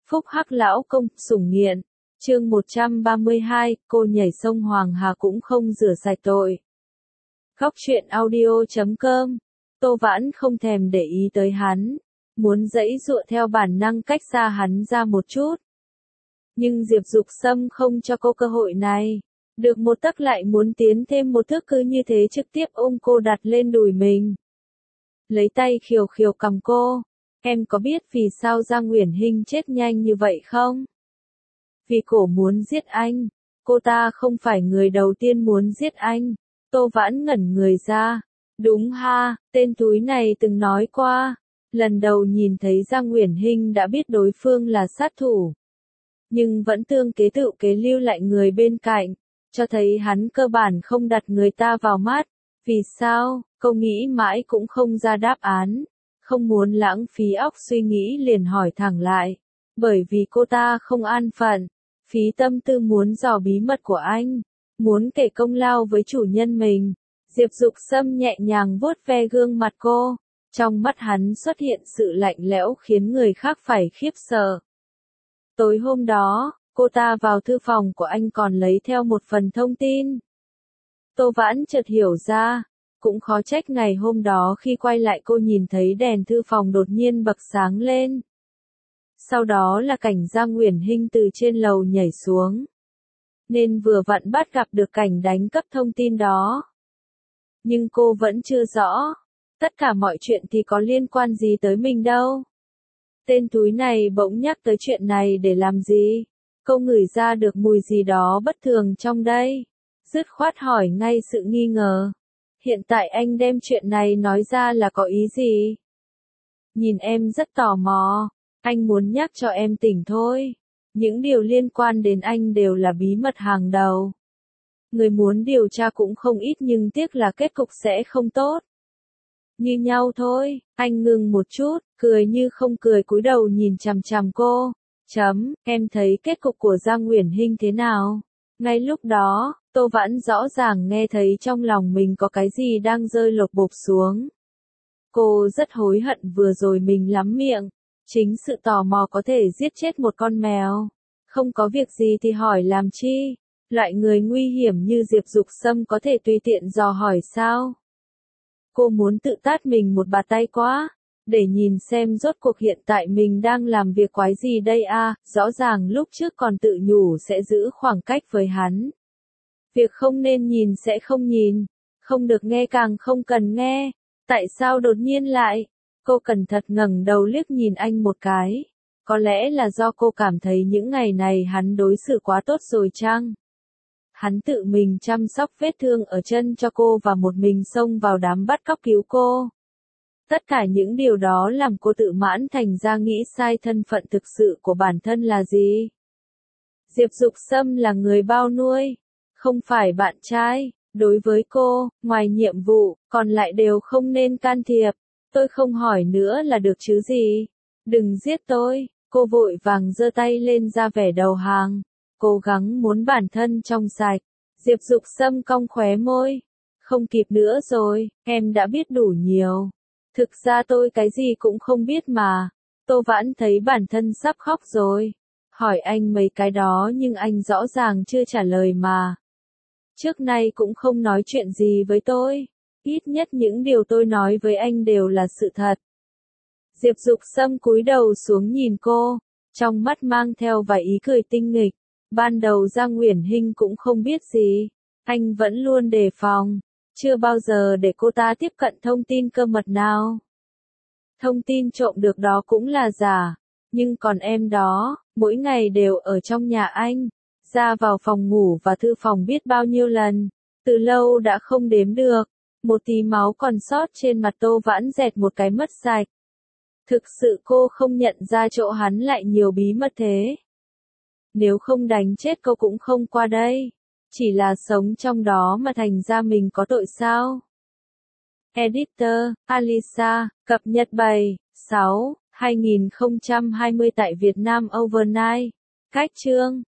Phúc Hắc lão công, sủng nghiện. Chương 132, cô nhảy sông Hoàng Hà cũng không rửa sạch tội. Góc truyện audio.com. Tô Vãn không thèm để ý tới hắn, muốn giãy giụa theo bản năng cách xa hắn ra một chút. Nhưng Diệp Dục Sâm không cho cô cơ hội này. Được một tấc lại muốn tiến thêm một thước, cứ như thế trực tiếp ôm cô đặt lên đùi mình. Lấy tay khều khều cằm cô. Em có biết vì sao Giang Uyển Hinh chết nhanh như vậy không? Vì cổ muốn giết anh. Cô ta không phải người đầu tiên muốn giết anh. Tô Vãn ngẩn người ra. Đúng ha, tên túi này từng nói qua. Lần đầu nhìn thấy Giang Uyển Hinh đã biết đối phương là sát thủ. Nhưng vẫn tương kế tự kế lưu lại người bên cạnh, cho thấy hắn cơ bản không đặt người ta vào mắt. Vì sao? Cô nghĩ mãi cũng không ra đáp án. Không muốn lãng phí óc suy nghĩ liền hỏi thẳng lại. Bởi vì cô ta không an phận, phí tâm tư muốn dò bí mật của anh, muốn kể công lao với chủ nhân mình. Diệp Dục Sâm nhẹ nhàng vuốt ve gương mặt cô, trong mắt hắn xuất hiện sự lạnh lẽo khiến người khác phải khiếp sợ. Tối hôm đó, cô ta vào thư phòng của anh còn lấy theo một phần thông tin. Tô Vãn chợt hiểu ra. Cũng khó trách ngày hôm đó khi quay lại cô nhìn thấy đèn thư phòng đột nhiên bật sáng lên. Sau đó là cảnh Giang Uyển Hinh từ trên lầu nhảy xuống. Nên vừa vặn bắt gặp được cảnh đánh cắp thông tin đó. Nhưng cô vẫn chưa rõ. Tất cả mọi chuyện thì có liên quan gì tới mình đâu. Tên túi này bỗng nhắc tới chuyện này để làm gì? Cô ngửi ra được mùi gì đó bất thường trong đây. Dứt khoát hỏi ngay sự nghi ngờ. Hiện tại anh đem chuyện này nói ra là có ý gì? Nhìn em rất tò mò, anh muốn nhắc cho em tỉnh thôi. Những điều liên quan đến anh đều là bí mật hàng đầu. Người muốn điều tra cũng không ít nhưng tiếc là kết cục sẽ không tốt. Như nhau thôi, anh ngừng một chút, cười như không cười cúi đầu nhìn chằm chằm cô. Em thấy kết cục của Giang Uyển Hinh thế nào? Ngay lúc đó, Tô Vãn rõ ràng nghe thấy trong lòng mình có cái gì đang rơi lột bột xuống. Cô rất hối hận vừa rồi mình lắm miệng. Chính sự tò mò có thể giết chết một con mèo. Không có việc gì thì hỏi làm chi? Loại người nguy hiểm như Diệp Dục Sâm có thể tùy tiện dò hỏi sao? Cô muốn tự tát mình một bạt tay quá. Để nhìn xem rốt cuộc hiện tại mình đang làm việc quái gì đây à? Rõ ràng lúc trước còn tự nhủ sẽ giữ khoảng cách với hắn. Việc không nên nhìn sẽ không nhìn, không được nghe càng không cần nghe. Tại sao đột nhiên lại? Cô cẩn thận ngẩng đầu liếc nhìn anh một cái. Có lẽ là do cô cảm thấy những ngày này hắn đối xử quá tốt rồi chăng? Hắn tự mình chăm sóc vết thương ở chân cho cô và một mình xông vào đám bắt cóc cứu cô. Tất cả những điều đó làm cô tự mãn thành ra nghĩ sai thân phận thực sự của bản thân là gì. Diệp Dục Sâm là người bao nuôi, không phải bạn trai. Đối với cô, ngoài nhiệm vụ, còn lại đều không nên can thiệp. Tôi không hỏi nữa là được chứ gì. Đừng giết tôi. Cô vội vàng giơ tay lên ra vẻ đầu hàng, cố gắng muốn bản thân trong sạch. Diệp Dục Sâm cong khóe môi. Không kịp nữa rồi, em đã biết đủ nhiều. Thực ra tôi cái gì cũng không biết mà. Tô Vãn thấy bản thân sắp khóc rồi. Hỏi anh mấy cái đó nhưng anh rõ ràng chưa trả lời mà. Trước nay cũng không nói chuyện gì với tôi. Ít nhất những điều tôi nói với anh đều là sự thật. Diệp Dục Sâm cúi đầu xuống nhìn cô, trong mắt mang theo vài ý cười tinh nghịch. Ban đầu Giang Uyển Hinh cũng không biết gì. Anh vẫn luôn đề phòng. Chưa bao giờ để cô ta tiếp cận thông tin cơ mật nào. Thông tin trộm được đó cũng là giả. Nhưng còn em đó, mỗi ngày đều ở trong nhà anh. Ra vào phòng ngủ và thư phòng biết bao nhiêu lần. Từ lâu đã không đếm được. Một tí máu còn sót trên mặt Tô Vãn dẹt một cái mất sạch. Thực sự cô không nhận ra chỗ hắn lại nhiều bí mật thế. Nếu không đánh chết cô cũng không qua đây. Chỉ là sống trong đó mà thành ra mình có tội sao? Editor, Alisa, cập nhật 7/6/2020 tại Việt Nam Overnight. Cách chương